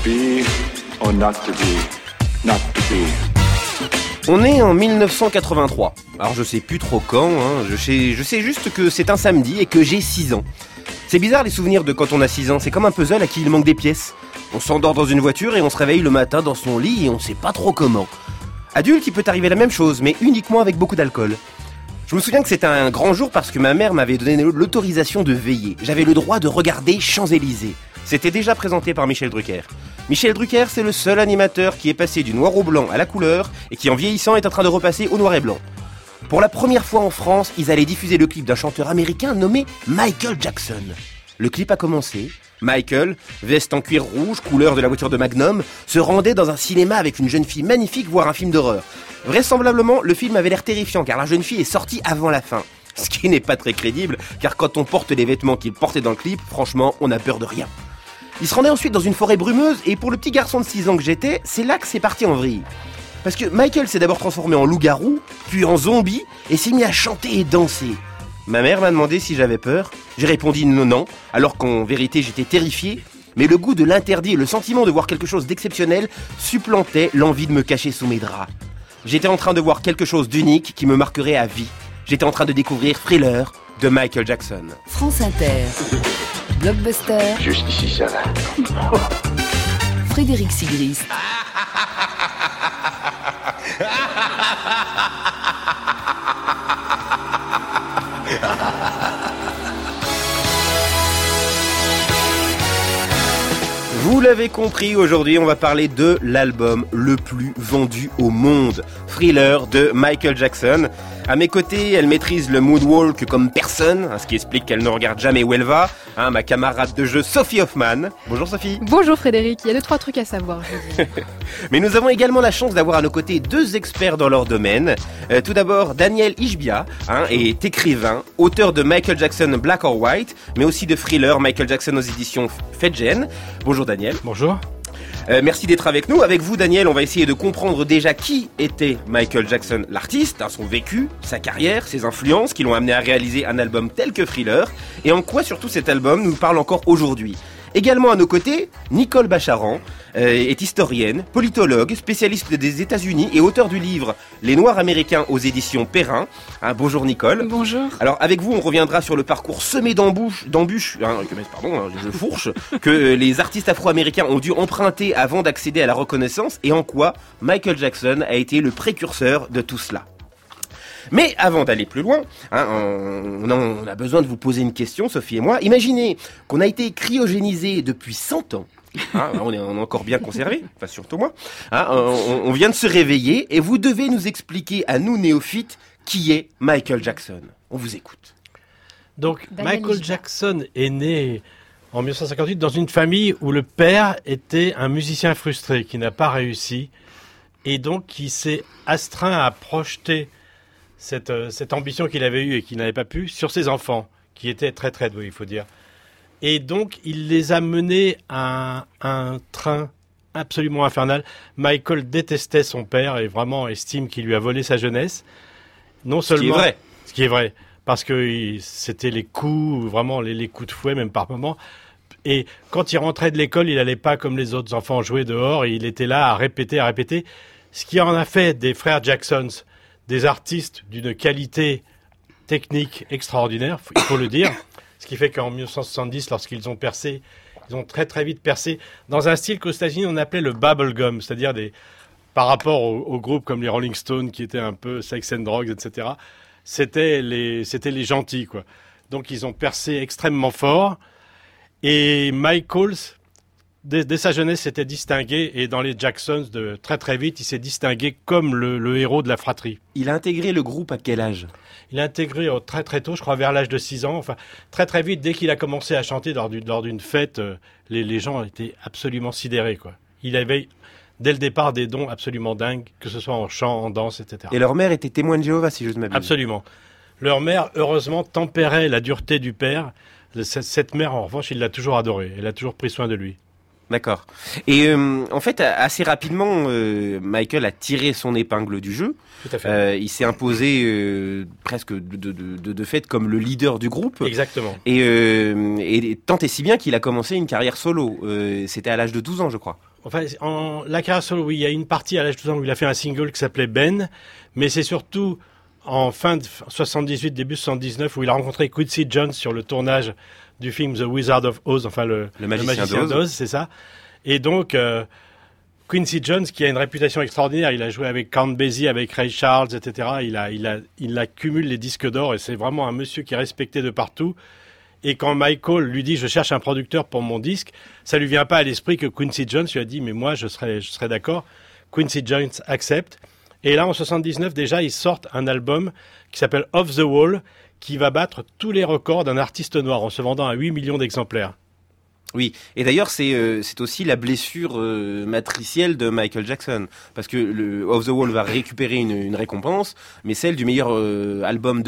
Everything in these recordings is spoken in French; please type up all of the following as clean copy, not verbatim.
be or not to be, not to be. On est en 1983. Alors je sais plus trop quand, je sais juste que c'est un samedi et que j'ai 6 ans. C'est bizarre les souvenirs de quand on a 6 ans, c'est comme un puzzle à qui il manque des pièces. On s'endort dans une voiture et on se réveille le matin dans son lit et on sait pas trop comment. Adulte, il peut arriver la même chose, mais uniquement avec beaucoup d'alcool. Je me souviens que c'était un grand jour parce que ma mère m'avait donné l'autorisation de veiller. J'avais le droit de regarder Champs-Élysées. C'était déjà présenté par Michel Drucker. Michel Drucker, c'est le seul animateur qui est passé du noir au blanc à la couleur et qui, en vieillissant, est en train de repasser au noir et blanc. Pour la première fois en France, ils allaient diffuser le clip d'un chanteur américain nommé Michael Jackson. Le clip a commencé. Michael, veste en cuir rouge, couleur de la voiture de Magnum, se rendait dans un cinéma avec une jeune fille magnifique voir un film d'horreur. Vraisemblablement, le film avait l'air terrifiant car la jeune fille est sortie avant la fin. Ce qui n'est pas très crédible car quand on porte les vêtements qu'il portait dans le clip, franchement, on n'a peur de rien. Il se rendait ensuite dans une forêt brumeuse et pour le petit garçon de 6 ans que j'étais, c'est là que c'est parti en vrille. Parce que Michael s'est d'abord transformé en loup-garou, puis en zombie et s'est mis à chanter et danser. Ma mère m'a demandé si j'avais peur. J'ai répondu non, alors qu'en vérité j'étais terrifié. Mais le goût de l'interdit et le sentiment de voir quelque chose d'exceptionnel supplantaient l'envie de me cacher sous mes draps. J'étais en train de voir quelque chose d'unique qui me marquerait à vie. J'étais en train de découvrir Thriller de Michael Jackson. France Inter. Blockbuster. Juste ici, ça va. Frédéric Sigrist. Vous l'avez compris, aujourd'hui on va parler de l'album le plus vendu au monde, Thriller de Michael Jackson. À mes côtés, elle maîtrise le moonwalk comme personne, ce qui explique qu'elle ne regarde jamais où elle va. Ma camarade de jeu Sophie Hoffman. Bonjour Sophie. Bonjour Frédéric, il y a 2-3 trucs à savoir. Mais nous avons également la chance d'avoir à nos côtés 2 experts dans leur domaine. Tout d'abord, Daniel Ishbia est écrivain, auteur de Michael Jackson Black or White, mais aussi de Thriller, Michael Jackson aux éditions Fedgen. Bonjour Daniel. Bonjour. Merci d'être avec nous. Avec vous, Daniel, on va essayer de comprendre déjà qui était Michael Jackson, l'artiste, son vécu, sa carrière, ses influences qui l'ont amené à réaliser un album tel que Thriller, et en quoi surtout cet album nous parle encore aujourd'hui. Également à nos côtés, Nicole Bacharan est historienne, politologue, spécialiste des États-Unis et auteur du livre Les Noirs américains aux éditions Perrin. Bonjour Nicole. Bonjour. Alors avec vous, on reviendra sur le parcours semé d'embûches, je fourche, que les artistes afro-américains ont dû emprunter avant d'accéder à la reconnaissance et en quoi Michael Jackson a été le précurseur de tout cela. Mais avant d'aller plus loin, on a besoin de vous poser une question, Sophie et moi. Imaginez qu'on a été cryogénisé depuis 100 ans. On est encore bien conservé, enfin surtout moi. On vient de se réveiller et vous devez nous expliquer à nous néophytes qui est Michael Jackson. On vous écoute. Donc Michael Jackson est né en 1958 dans une famille où le père était un musicien frustré qui n'a pas réussi et donc qui s'est astreint à projeter cette ambition qu'il avait eue et qu'il n'avait pas pu sur ses enfants, qui étaient très très doués, il faut dire. Et donc, il les a menés à un train absolument infernal. Michael détestait son père et vraiment estime qu'il lui a volé sa jeunesse. Non seulement, ce qui est vrai, parce que c'était les coups, vraiment les coups de fouet, même par moments. Et quand il rentrait de l'école, il n'allait pas comme les autres enfants jouer dehors, et il était là à répéter. Ce qui en a fait des frères Jacksons des artistes d'une qualité technique extraordinaire, il faut le dire. Ce qui fait qu'en 1970, lorsqu'ils ont percé, ils ont très très vite percé dans un style qu'aux États-Unis on appelait le bubblegum, c'est-à-dire par rapport aux groupes comme les Rolling Stones qui étaient un peu sex and drugs, etc. C'était les gentils, quoi. Donc ils ont percé extrêmement fort. Et Michael, dès sa jeunesse, s'était distingué, et dans les Jacksons, très très vite, il s'est distingué comme le héros de la fratrie. Il a intégré le groupe à quel âge ? Il a intégré très très tôt, je crois vers l'âge de 6 ans. Enfin, très très vite, dès qu'il a commencé à chanter lors d'une fête, les gens étaient absolument sidérés, quoi. Il avait, dès le départ, des dons absolument dingues, que ce soit en chant, en danse, etc. Et leur mère était témoin de Jéhovah, si je ne m'abuse. Absolument. Leur mère, heureusement, tempérait la dureté du père. Cette mère, en revanche, il l'a toujours adoré. Elle a toujours pris soin de lui. D'accord. Et en fait, assez rapidement, Michael a tiré son épingle du jeu. Tout à fait. Il s'est imposé presque de fait comme le leader du groupe. Exactement. Et tant et si bien qu'il a commencé une carrière solo. C'était à l'âge de 12 ans, je crois. Enfin, la carrière solo, oui, il y a une partie à l'âge de 12 ans où il a fait un single qui s'appelait Ben, mais c'est surtout en fin de 78, début 79, où il a rencontré Quincy Jones sur le tournage du film The Wizard of Oz, enfin le magicien d'Oz, c'est ça. Et donc, Quincy Jones, qui a une réputation extraordinaire, il a joué avec Count Basie, avec Ray Charles, etc. Il accumule les disques d'or et c'est vraiment un monsieur qui est respecté de partout. Et quand Michael lui dit « je cherche un producteur pour mon disque », ça lui vient pas à l'esprit que Quincy Jones lui a dit « mais moi je serais d'accord ». Quincy Jones accepte. Et là en 79 déjà ils sortent un album qui s'appelle « Off the Wall » qui va battre tous les records d'un artiste noir en se vendant à 8 millions d'exemplaires. Oui, et d'ailleurs c'est aussi la blessure matricielle de Michael Jackson, parce que le Off the Wall va récupérer une récompense, mais celle du meilleur album de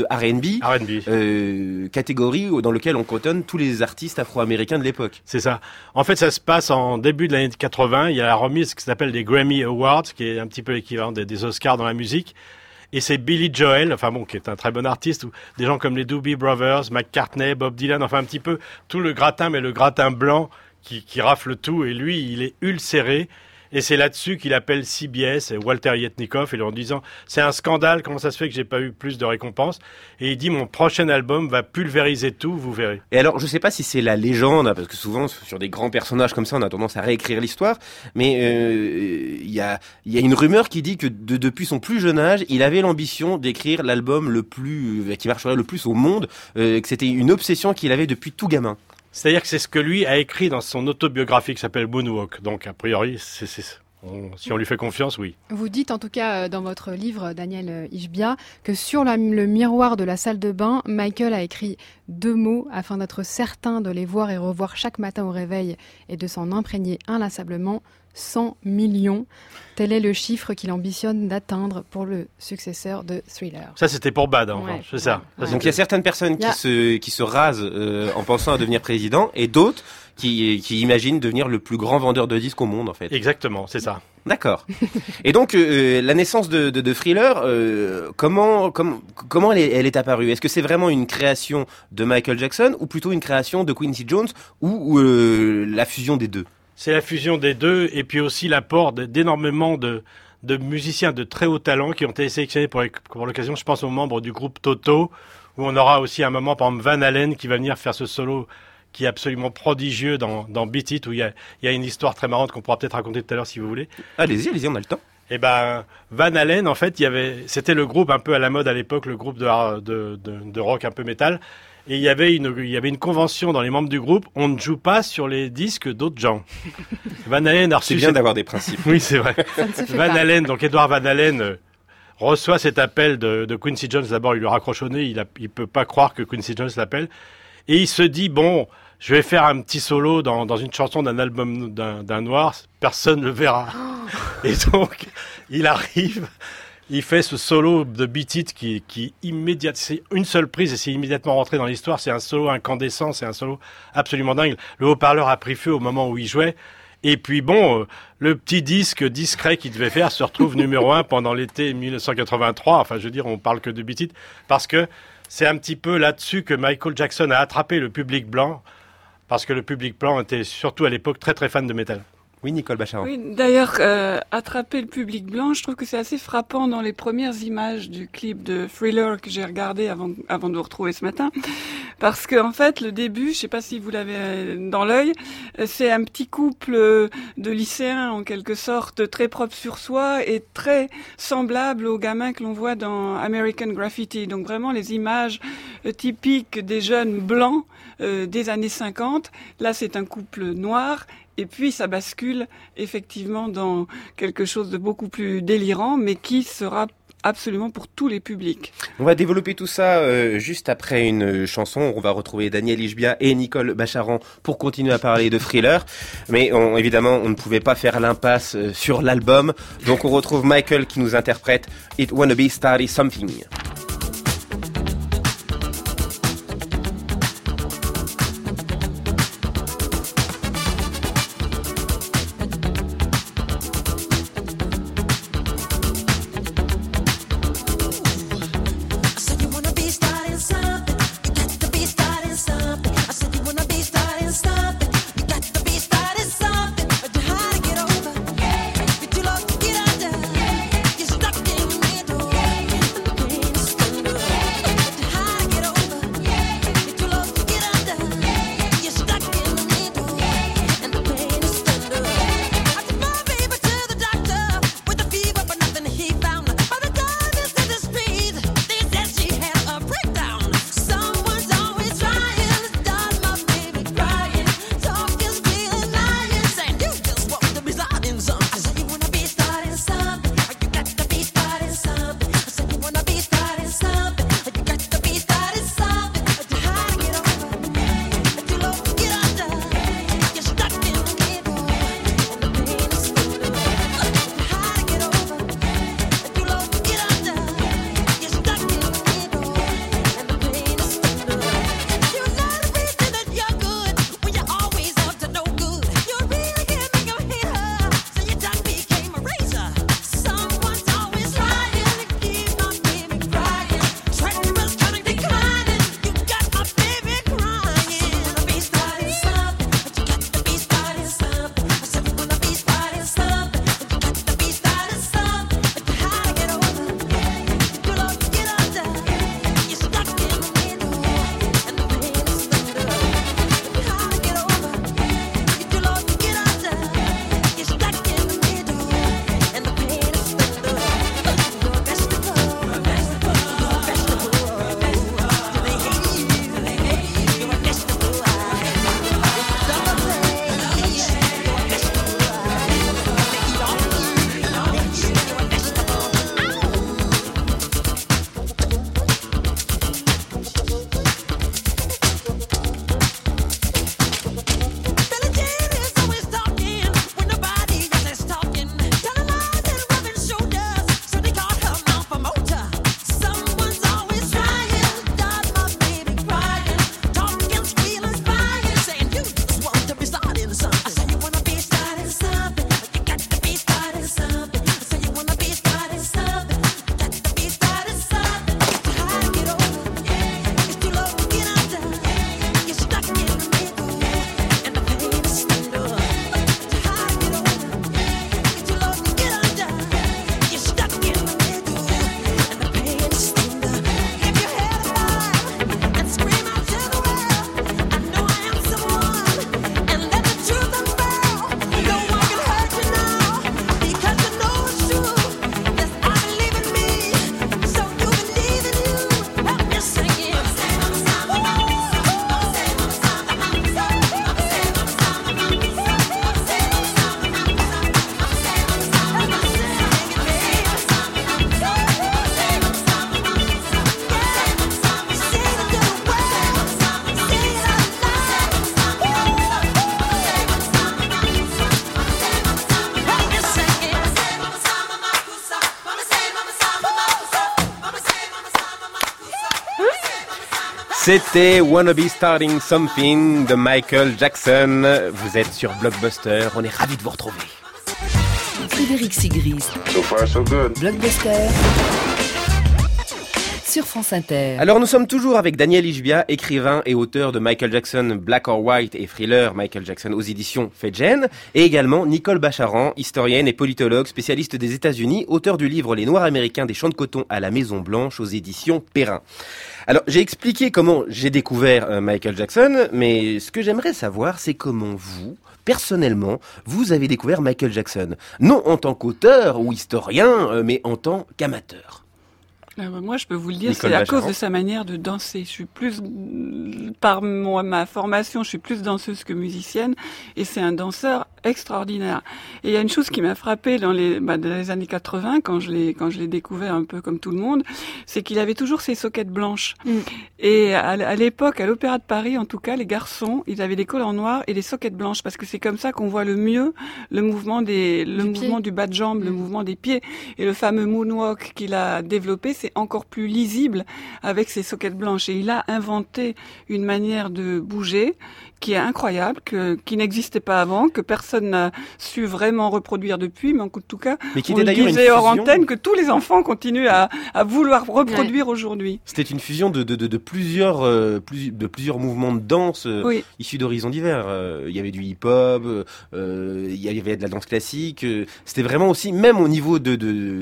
R&B, catégorie dans lequel on cotonne tous les artistes afro-américains de l'époque. C'est ça. En fait, ça se passe en début de l'année 80. Il y a la remise qui s'appelle des Grammy Awards, qui est un petit peu l'équivalent des Oscars dans la musique. Et c'est Billy Joel, qui est un très bon artiste, ou des gens comme les Doobie Brothers, McCartney, Bob Dylan, enfin un petit peu tout le gratin, mais le gratin blanc qui rafle tout. Et lui, il est ulcéré. Et c'est là-dessus qu'il appelle CBS et Walter Yetnikoff et en disant « c'est un scandale, comment ça se fait que j'ai pas eu plus de récompenses ?» Et il dit « mon prochain album va pulvériser tout, vous verrez ». Et alors, je sais pas si c'est la légende, parce que souvent, sur des grands personnages comme ça, on a tendance à réécrire l'histoire, mais il y a une rumeur qui dit que depuis son plus jeune âge, il avait l'ambition d'écrire l'album qui marcherait le plus au monde, que c'était une obsession qu'il avait depuis tout gamin. C'est-à-dire que c'est ce que lui a écrit dans son autobiographie qui s'appelle Moonwalk. Donc, a priori, si on lui fait confiance, oui. Vous dites en tout cas dans votre livre, Daniel Ishbia, que sur le miroir de la salle de bain, Michael a écrit 2 mots afin d'être certain de les voir et revoir chaque matin au réveil et de s'en imprégner inlassablement. 100 millions. Tel est le chiffre qu'il ambitionne d'atteindre pour le successeur de Thriller. Ça, c'était pour Bad, c'est ça. Ouais. Donc, il y a certaines personnes qui se rasent en pensant à devenir président et d'autres qui imaginent devenir le plus grand vendeur de disques au monde, en fait. Exactement, c'est ça. D'accord. Et donc, la naissance de Thriller, comment elle est apparue ? Est-ce que c'est vraiment une création de Michael Jackson ou plutôt une création de Quincy Jones ou la fusion des deux ? C'est la fusion des deux et puis aussi l'apport d'énormément de musiciens de très haut talent qui ont été sélectionnés pour l'occasion. Je pense aux membres du groupe Toto, où on aura aussi un moment, par exemple, Van Halen qui va venir faire ce solo qui est absolument prodigieux dans Beat It, où il y a une histoire très marrante qu'on pourra peut-être raconter tout à l'heure si vous voulez. Allez-y, on a le temps. Eh ben, Van Halen, en fait, c'était le groupe un peu à la mode à l'époque, le groupe de rock un peu métal. Et il y avait une convention dans les membres du groupe, on ne joue pas sur les disques d'autres gens. Van Halen a reçu... C'est bien d'avoir des principes. Oui, c'est vrai. Halen, donc Edward Van Halen reçoit cet appel de Quincy Jones. D'abord, il lui raccroche au nez, il peut pas croire que Quincy Jones l'appelle. Et il se dit, bon, je vais faire un petit solo dans une chanson d'un album d'un noir, personne ne le verra. Et donc, il arrive... Il fait ce solo de Beat It qui immédiatement, c'est une seule prise et c'est immédiatement rentré dans l'histoire. C'est un solo incandescent, c'est un solo absolument dingue. Le haut-parleur a pris feu au moment où il jouait. Et puis bon, le petit disque discret qu'il devait faire se retrouve numéro 1 pendant l'été 1983. Enfin, je veux dire, on parle que de Beat It parce que c'est un petit peu là-dessus que Michael Jackson a attrapé le public blanc parce que le public blanc était surtout à l'époque très très fan de métal. Oui, Nicole Bacharan. Oui, d'ailleurs, attraper le public blanc, je trouve que c'est assez frappant dans les premières images du clip de Thriller que j'ai regardé avant de vous retrouver ce matin. Parce que, en fait, le début, je sais pas si vous l'avez dans l'œil, c'est un petit couple de lycéens, en quelque sorte, très propre sur soi et très semblable aux gamins que l'on voit dans American Graffiti. Donc vraiment les images typiques des jeunes blancs des années 50. Là, c'est un couple noir. Et puis, ça bascule effectivement dans quelque chose de beaucoup plus délirant, mais qui sera absolument pour tous les publics. On va développer tout ça juste après une chanson. On va retrouver Daniel Ishbia et Nicole Bacharan pour continuer à parler de Thriller. Mais évidemment, on ne pouvait pas faire l'impasse sur l'album. Donc, on retrouve Michael qui nous interprète It Wanna Be Started Something. Get over C'était Wanna Be Starting Something de Michael Jackson. Vous êtes sur Blockbuster, on est ravis de vous retrouver. Frédéric Sigrist. So far, so good. Blockbuster. Sur France Inter. Alors nous sommes toujours avec Daniel Ishbia, écrivain et auteur de Michael Jackson, Black or White et Thriller, Michael Jackson aux éditions Fedgen, et également Nicole Bacharan, historienne et politologue, spécialiste des États-Unis, auteur du livre Les Noirs américains des champs de coton à la Maison Blanche aux éditions Perrin. Alors j'ai expliqué comment j'ai découvert Michael Jackson, mais ce que j'aimerais savoir, c'est comment vous, personnellement, vous avez découvert Michael Jackson. Non en tant qu'auteur ou historien, mais en tant qu'amateur. Moi, je peux vous le dire, Nicole c'est à Bacharan. cause de sa manière de danser. Je suis plus, par ma formation, je suis plus danseuse que musicienne, et c'est un danseur extraordinaire. Et il y a une chose qui m'a frappée dans les années 80, quand je l'ai découvert un peu comme tout le monde, c'est qu'il avait toujours ses soquettes blanches. Et à l'époque, à l'Opéra de Paris, en tout cas, les garçons, ils avaient des collants noirs et des soquettes blanches, parce que c'est comme ça qu'on voit le mieux le mouvement du bas de jambe, le mouvement des pieds. Et le fameux moonwalk qu'il a développé, c'est encore plus lisible avec ses soquettes blanches. Et il a inventé une manière de bouger qui est incroyable, qui n'existait pas avant, que personne n'a su vraiment reproduire depuis, mais en tout cas, Mais qui on était le d'ailleurs une disait hors fusion. antenne que tous les enfants continuent à vouloir reproduire aujourd'hui. C'était une fusion de plusieurs mouvements de danse Oui. issus d'horizons divers. Il y avait du hip-hop, il y avait de la danse classique. C'était vraiment aussi, même au niveau de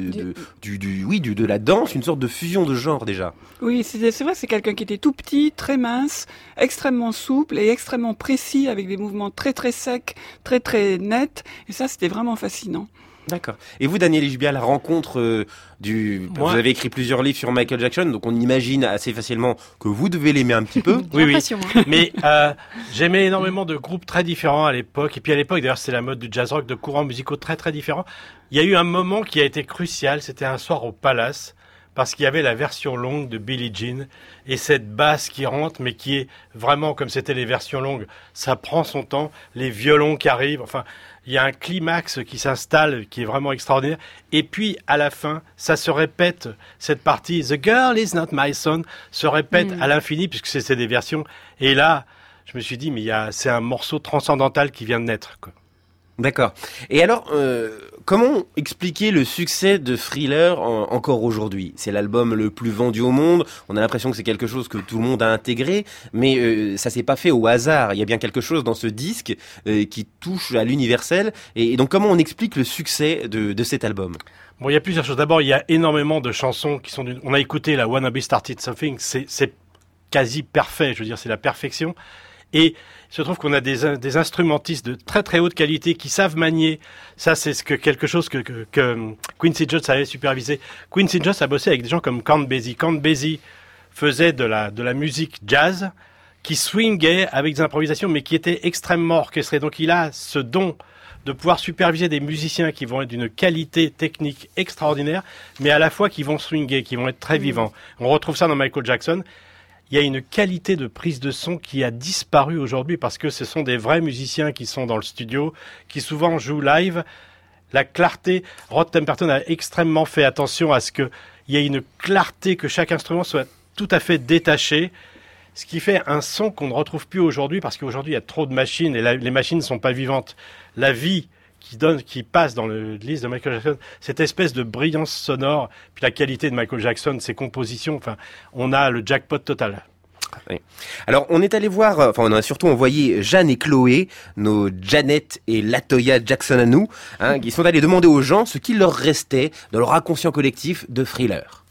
la danse, une sorte de fusion de genres déjà. Oui, c'est vrai, c'est quelqu'un qui était tout petit, très mince, extrêmement souple et extrêmement précis, avec des mouvements très très secs, très très nets. Et ça, c'était vraiment fascinant. D'accord. Et vous, Daniel Ishbia, la rencontre vous avez écrit plusieurs livres sur Michael Jackson, donc on imagine assez facilement que vous devez l'aimer un petit peu. Oui, oui. L'impression, hein. Mais j'aimais énormément de groupes très différents à l'époque. Et puis à l'époque, d'ailleurs, c'était la mode du jazz rock, de courants musicaux très très différents. Il y a eu un moment qui a été crucial. C'était un soir au Palace, parce qu'il y avait la version longue de Billie Jean et cette basse qui rentre, mais qui est vraiment comme c'était les versions longues. Ça prend son temps, les violons qui arrivent. Enfin, il y a un climax qui s'installe, qui est vraiment extraordinaire. Et puis, à la fin, ça se répète, cette partie « The girl is not my son » se répète à l'infini, puisque c'était des versions. Et là, je me suis dit, mais c'est un morceau transcendantal qui vient de naître, quoi. D'accord. Et alors, comment expliquer le succès de Thriller encore aujourd'hui ? C'est l'album le plus vendu au monde. On a l'impression que c'est quelque chose que tout le monde a intégré, mais ça s'est pas fait au hasard. Il y a bien quelque chose dans ce disque qui touche à l'universel. Et donc, comment on explique le succès de cet album ? Bon, il y a plusieurs choses. D'abord, il y a énormément de chansons qui sont on a écouté la Wanna Be Started Something. C'est quasi parfait. Je veux dire, c'est la perfection. Et il se trouve qu'on a des instrumentistes de très très haute qualité qui savent manier. Ça, c'est quelque chose que Quincy Jones avait supervisé. Quincy Jones a bossé avec des gens comme Count Basie. Count Basie faisait de la musique jazz qui swingait avec des improvisations, mais qui était extrêmement orchestrée. Donc il a ce don de pouvoir superviser des musiciens qui vont être d'une qualité technique extraordinaire, mais à la fois qui vont swinguer, qui vont être très vivants. On retrouve ça dans Michael Jackson. Il y a une qualité de prise de son qui a disparu aujourd'hui parce que ce sont des vrais musiciens qui sont dans le studio, qui souvent jouent live. La clarté, Rod Temperton a extrêmement fait attention à ce qu'il y ait une clarté, que chaque instrument soit tout à fait détaché, ce qui fait un son qu'on ne retrouve plus aujourd'hui parce qu'aujourd'hui il y a trop de machines et les machines ne sont pas vivantes. La vie qui passe dans le disque de Michael Jackson, cette espèce de brillance sonore, puis la qualité de Michael Jackson, ses compositions, enfin, on a le jackpot total. Oui. Alors, on est allé voir, on a surtout envoyé Jeanne et Chloé, nos Janet et Latoya Jackson à nous, qui sont allés demander aux gens ce qu'il leur restait dans leur inconscient collectif de Thriller.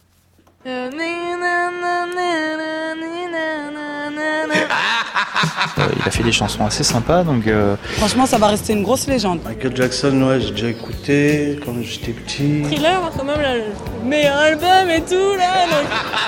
Il a fait des chansons assez sympas, donc... Franchement, ça va rester une grosse légende. Michael Jackson, ouais, j'ai déjà écouté quand j'étais petit. Thriller, quand même, là, le meilleur album et tout, là. Donc...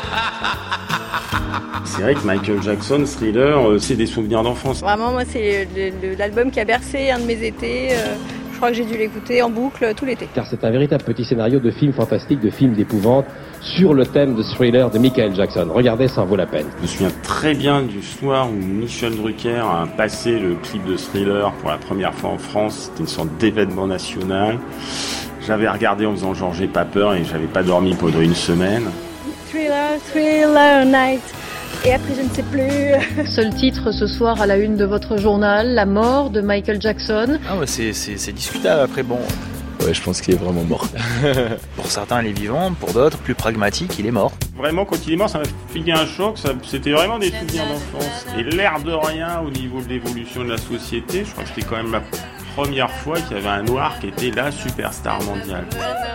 C'est vrai que Michael Jackson, Thriller, c'est des souvenirs d'enfance. Vraiment, moi, c'est l'album qui a bercé un de mes étés. Je crois que j'ai dû l'écouter en boucle tout l'été. Car c'est un véritable petit scénario de film fantastique, de film d'épouvante, sur le thème de Thriller de Michael Jackson. Regardez, ça en vaut la peine. Je me souviens très bien du soir où Michel Drucker a passé le clip de Thriller pour la première fois en France. C'était une sorte d'événement national. J'avais regardé en faisant genre j'ai pas peur et j'avais pas dormi pendant une semaine. Thriller, Thriller Night. Et après, je ne sais plus. Seul titre ce soir à la une de votre journal, la mort de Michael Jackson. Ah ouais, c'est discutable après, bon. Ouais, je pense qu'il est vraiment mort. Pour certains, il est vivant, pour d'autres, plus pragmatique, il est mort. Vraiment, quand il est mort, ça m'a filé un choc. C'était vraiment des souvenirs d'enfance. Et l'air de rien, au niveau de l'évolution de la société, je crois que c'était quand même la première fois qu'il y avait un noir qui était la superstar mondiale.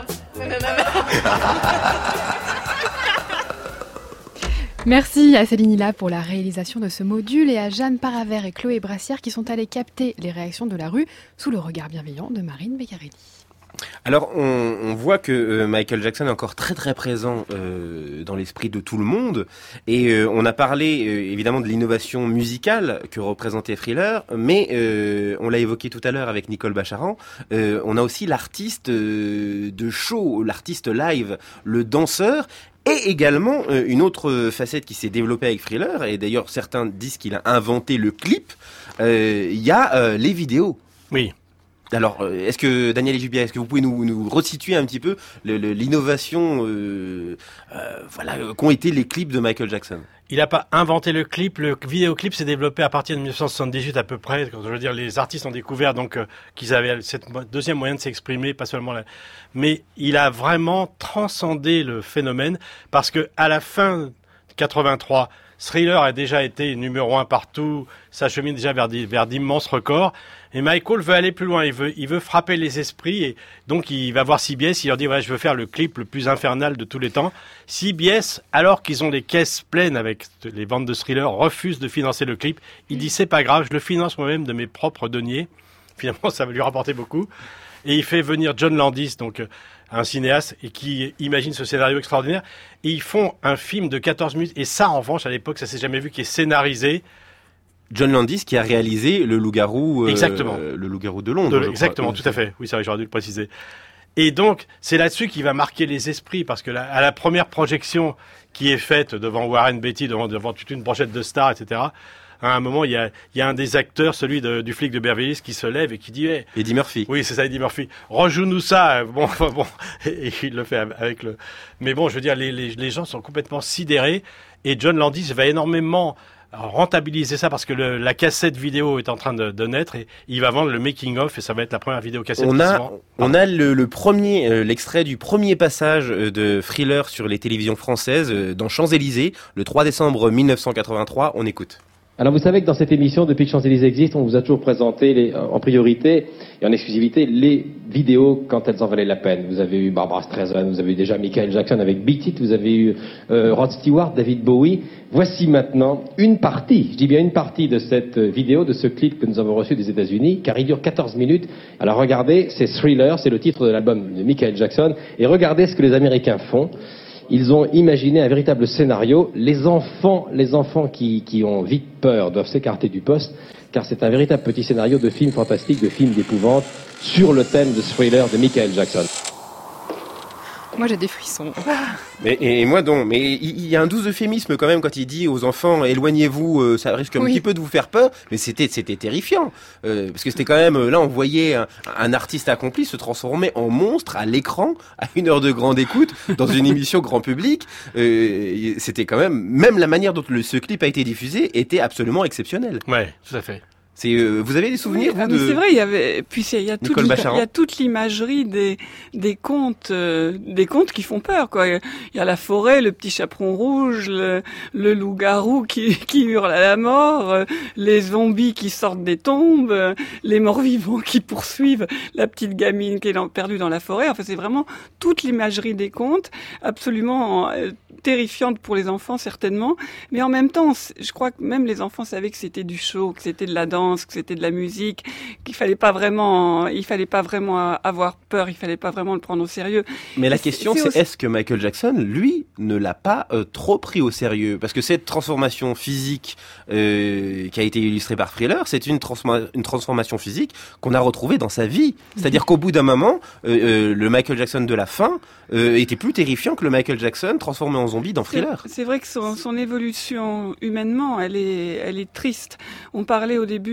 Merci à Céline Hilla pour la réalisation de ce module et à Jeanne Paravert et Chloé Brassière qui sont allées capter les réactions de la rue sous le regard bienveillant de Marine Beccarelli. Alors, on voit que Michael Jackson est encore très très présent dans l'esprit de tout le monde. Et on a parlé évidemment de l'innovation musicale que représentait Thriller, mais on l'a évoqué tout à l'heure avec Nicole Bacharan. On a aussi l'artiste de show, l'artiste live, le danseur. Et également, une autre facette qui s'est développée avec Thriller, et d'ailleurs certains disent qu'il a inventé le clip, il y a les vidéos. Oui. Alors, est-ce que, Daniel Ijbia, est-ce que vous pouvez nous resituer un petit peu l'innovation qu'ont été les clips de Michael Jackson? Il n'a pas inventé le clip. Le vidéoclip s'est développé à partir de 1978 à peu près. Quand je veux dire, les artistes ont découvert donc qu'ils avaient cette deuxième moyen de s'exprimer, pas seulement là. Mais il a vraiment transcendé le phénomène parce que à la fin 83, Thriller a déjà été numéro 1 partout, ça chemine déjà vers d'immenses records. Et Michael veut aller plus loin, il veut frapper les esprits et donc il va voir CBS, il leur dit ouais, je veux faire le clip le plus infernal de tous les temps. CBS, alors qu'ils ont les caisses pleines avec les ventes de Thriller, refuse de financer le clip. Il dit c'est pas grave, je le finance moi-même de mes propres deniers. Finalement, ça va lui rapporter beaucoup. Et il fait venir John Landis, donc un cinéaste, et qui imagine ce scénario extraordinaire. Et ils font un film de 14 minutes. Et ça, en revanche, à l'époque, ça s'est jamais vu, qui est scénarisé. John Landis qui a réalisé le Loup-garou, exactement. Le Loup-garou de Londres. Exactement, tout à fait. Oui, c'est vrai, j'aurais dû le préciser. Et donc, c'est là-dessus qu'il va marquer les esprits, parce que à la première projection qui est faite devant Warren Beatty, devant toute une brochette de stars, etc., à un moment, il y a un des acteurs, celui du flic de Beverly Hills, qui se lève et qui dit hey, Eddie Murphy. Oui, c'est ça, Eddie Murphy. Rejoue-nous ça. Bon. Et il le fait avec le... Mais bon, je veux dire, les gens sont complètement sidérés. Et John Landis va énormément rentabiliser ça parce que la cassette vidéo est en train de naître et il va vendre le making of et ça va être la première vidéo cassette qui se vend. On a l'extrait du premier passage de Thriller sur les télévisions françaises dans Champs-Élysées le 3 décembre 1983. On écoute. Alors vous savez que dans cette émission, depuis que Champs-Élysées existe, on vous a toujours présenté en priorité et en exclusivité les vidéos quand elles en valaient la peine. Vous avez eu Barbra Streisand, vous avez eu déjà Michael Jackson avec Beat It, vous avez eu Rod Stewart, David Bowie. Voici maintenant une partie, je dis bien une partie de cette vidéo, de ce clip que nous avons reçu des États-Unis, car il dure 14 minutes. Alors regardez, c'est Thriller, c'est le titre de l'album de Michael Jackson, et regardez ce que les Américains font. Ils ont imaginé un véritable scénario. Les enfants qui ont vite peur doivent s'écarter du poste, car c'est un véritable petit scénario de film fantastique, de film d'épouvante, sur le thème de Thriller de Michael Jackson. Moi j'ai des frissons. Et moi donc, mais il y a un doux euphémisme quand même quand il dit aux enfants éloignez-vous, ça risque un petit peu de vous faire peur, mais c'était terrifiant parce que c'était quand même là on voyait un artiste accompli se transformer en monstre à l'écran à 1 heure de grande écoute dans une émission grand public. C'était quand même la manière dont ce clip a été diffusé était absolument exceptionnelle. Ouais, tout à fait. Vous avez des souvenirs vous, de... C'est vrai, il y a toute l'imagerie des contes qui font peur quoi. Il y a la forêt, le petit chaperon rouge, le loup-garou qui hurle à la mort, les zombies qui sortent des tombes, les morts-vivants qui poursuivent la petite gamine qui est perdue dans la forêt. Enfin, c'est vraiment toute l'imagerie des contes, absolument terrifiante pour les enfants certainement, mais en même temps, je crois que même les enfants savaient que c'était du show, que c'était de la danse, que c'était de la musique, qu'il fallait pas vraiment avoir peur, il fallait pas vraiment le prendre au sérieux. Mais la question c'est est-ce que Michael Jackson, lui, ne l'a pas trop pris au sérieux? Parce que cette transformation physique qui a été illustrée par Thriller, c'est une transformation physique qu'on a retrouvée dans sa vie. C'est-à-dire qu'au bout d'un moment, le Michael Jackson de la fin était plus terrifiant que le Michael Jackson transformé en zombie dans Thriller. C'est vrai que son évolution humainement, elle est triste. On parlait au début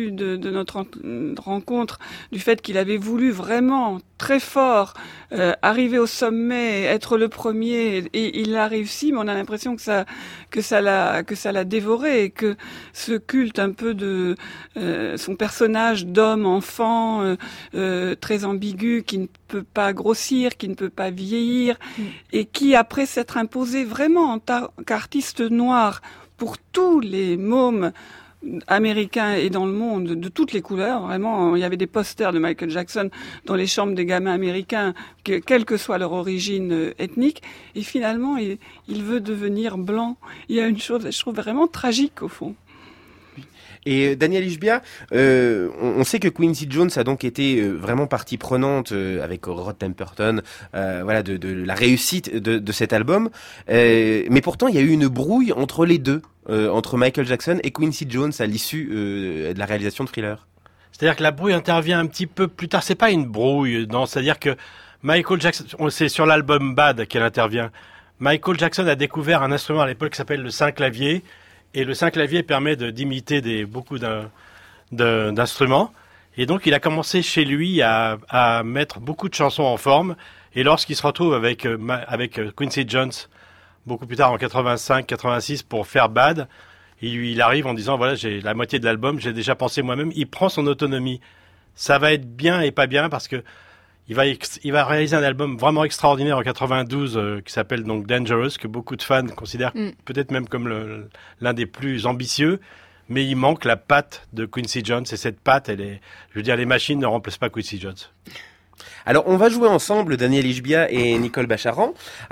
début de notre rencontre, du fait qu'il avait voulu vraiment très fort arriver au sommet, être le premier, et il a réussi, mais on a l'impression que ça l'a dévoré, et que ce culte un peu de son personnage d'homme enfant très ambigu, qui ne peut pas grossir, qui ne peut pas vieillir, et qui, après s'être imposé vraiment en tant qu'artiste noir pour tous les mômes américains et dans le monde, de toutes les couleurs, vraiment, il y avait des posters de Michael Jackson dans les chambres des gamins américains, quelle que soit leur origine ethnique, et finalement, il veut devenir blanc. Il y a une chose, je trouve, vraiment tragique, au fond. Et Daniel Ishbia, on sait que Quincy Jones a donc été vraiment partie prenante avec Rod Temperton, de la réussite de cet album. Mais pourtant, il y a eu une brouille entre les deux, entre Michael Jackson et Quincy Jones à l'issue de la réalisation de Thriller. C'est-à-dire que la brouille intervient un petit peu plus tard. C'est pas une brouille, non. C'est-à-dire que Michael Jackson, c'est sur l'album Bad qu'elle intervient. Michael Jackson a découvert un instrument à l'époque qui s'appelle le synclavier. Et le synclavier permet d'imiter beaucoup d'instruments. Et donc, il a commencé chez lui à mettre beaucoup de chansons en forme. Et lorsqu'il se retrouve avec Quincy Jones, beaucoup plus tard en 85-86, pour faire Bad, il arrive en disant, voilà, j'ai la moitié de l'album, j'ai déjà pensé moi-même. Il prend son autonomie. Ça va être bien et pas bien parce que il va réaliser un album vraiment extraordinaire en 92 qui s'appelle donc Dangerous, que beaucoup de fans considèrent peut-être même comme l'un des plus ambitieux, mais il manque la patte de Quincy Jones, et cette patte, les machines ne remplacent pas Quincy Jones. Alors, on va jouer ensemble, Daniel Ishbia et Nicole Bacharan,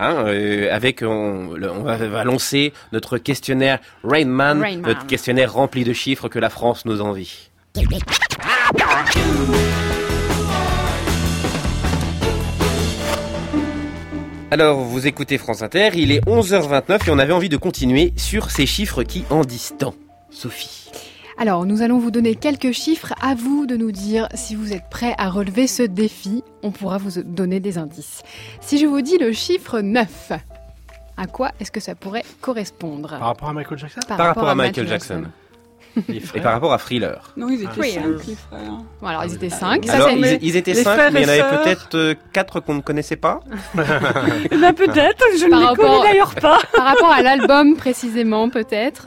on va lancer notre questionnaire Rain Man, notre questionnaire rempli de chiffres que la France nous envie. Alors, vous écoutez France Inter, il est 11h29 et on avait envie de continuer sur ces chiffres qui en disent tant. Sophie. Alors, nous allons vous donner quelques chiffres. À vous de nous dire si vous êtes prêts à relever ce défi. On pourra vous donner des indices. Si je vous dis le chiffre 9, à quoi est-ce que ça pourrait correspondre ? Par rapport à Michael Jackson ? Par rapport à Michael Jackson. Et par rapport à Thriller. Non, ils étaient 5, les frères. Bon, alors, ils étaient 5. Alors, ils étaient 5, mais il y en avait peut-être 4 qu'on ne connaissait pas. Peut-être, je ne les connais d'ailleurs pas. Par rapport à l'album, précisément, peut-être.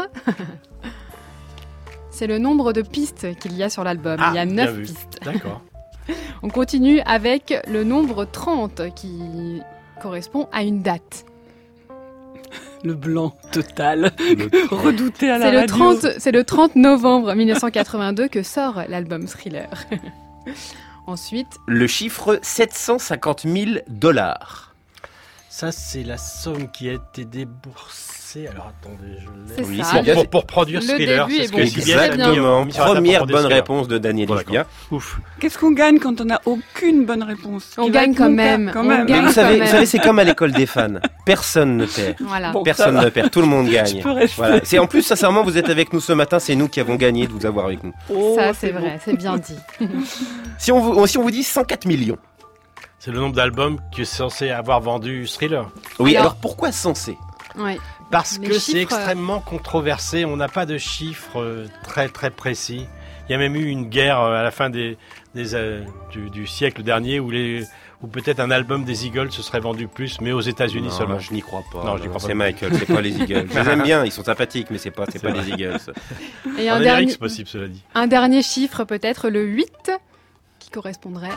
C'est le nombre de pistes qu'il y a sur l'album. Il y a 9 pistes. D'accord. On continue avec le nombre 30 qui correspond à une date. Le blanc total, redouté à la radio. C'est le 30 novembre 1982 que sort l'album Thriller. Ensuite... Le chiffre 750 000 $. Ça, c'est la somme qui a été déboursée. Alors, attendez, je l'ai. C'est ça. Pour produire Thriller. C'est bon. Exactement. Première bonne réponse de Daniel Ishbia. Ouf. Qu'est-ce qu'on gagne quand on n'a aucune bonne réponse ? On gagne quand même. Mais vous savez, c'est comme à l'école des fans. Personne ne perd. Voilà. Bon, personne ne perd. Tout le monde gagne. Voilà. C'est en plus, sincèrement, vous êtes avec nous ce matin. C'est nous qui avons gagné de vous avoir avec nous. Ça, c'est vrai. C'est bien dit. Si on vous dit 104 millions. C'est le nombre d'albums qui est censé avoir vendu Thriller. Oui, alors pourquoi censé ? Ouais. Parce que c'est extrêmement controversé. On n'a pas de chiffres très très précis. Il y a même eu une guerre à la fin du siècle dernier où peut-être un album des Eagles se serait vendu plus, mais aux États-Unis seulement. Moi, je n'y crois pas. Non, je n'y crois pas. C'est Michael, c'est pas les Eagles. Je les aime bien, ils sont sympathiques, mais c'est pas les Eagles. Et en Amérique, c'est possible, cela dit. Un dernier chiffre, peut-être le 8, qui correspondrait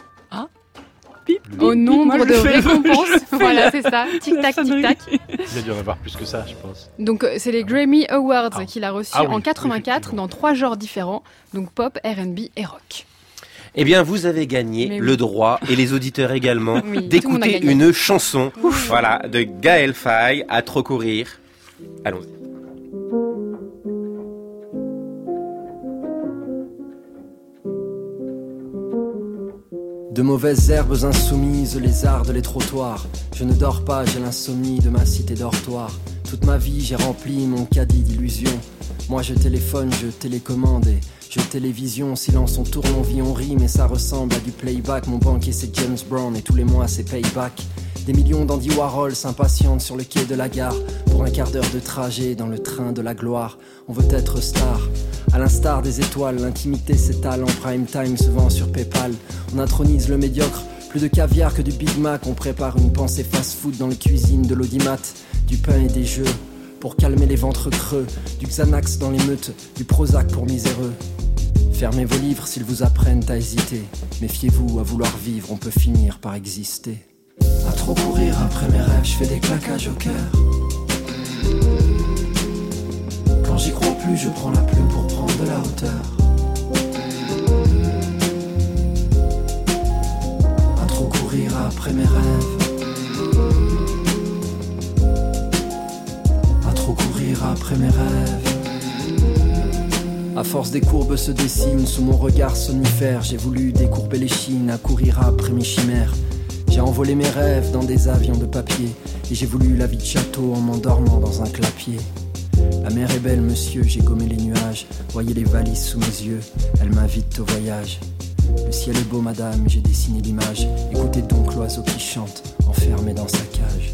au nombre de récompenses. Voilà, c'est ça. Tic-tac, tic-tac. Il a dû en avoir plus que ça, je pense. Donc, c'est les Grammy Awards qu'il a reçus en 84 dans 3 genres différents. Donc, pop, R&B et rock. Eh bien, vous avez gagné le droit, et les auditeurs également, d'écouter une chanson de Gaël Faye, à trop courir. Allons-y. De mauvaises herbes insoumises, les ardent les trottoirs. Je ne dors pas, j'ai l'insomnie de ma cité dortoir. Toute ma vie, j'ai rempli mon caddie d'illusions. Moi, je téléphone, je télécommande et je télévision. Silence, on tourne, on vit, on rit, mais ça ressemble à du playback. Mon banquier, c'est James Brown et tous les mois, c'est payback. Des millions d'Andy Warhol s'impatientent sur le quai de la gare pour un quart d'heure de trajet dans le train de la gloire. On veut être star. À l'instar des étoiles, l'intimité s'étale en prime time, se vend sur PayPal. On intronise le médiocre, plus de caviar que du Big Mac. On prépare une pensée fast-food dans les cuisines de l'audimat. Du pain et des jeux pour calmer les ventres creux. Du Xanax dans les meutes, du Prozac pour miséreux. Fermez vos livres s'ils vous apprennent à hésiter. Méfiez-vous, à vouloir vivre, on peut finir par exister. À trop courir après mes rêves, je fais des claquages au cœur. Quand j'y crois plus, je prends la plume pour prendre de la hauteur. À trop courir après mes rêves. À trop courir après mes rêves. À force des courbes se dessinent sous mon regard somnifère. J'ai voulu décourber les chines, à courir après mes chimères. J'ai envolé mes rêves dans des avions de papier. Et j'ai voulu la vie de château en m'endormant dans un clapier. La mer est belle monsieur, j'ai gommé les nuages. Voyez les valises sous mes yeux, elle m'invite au voyage. Le ciel est beau madame, j'ai dessiné l'image. Écoutez donc l'oiseau qui chante, enfermé dans sa cage.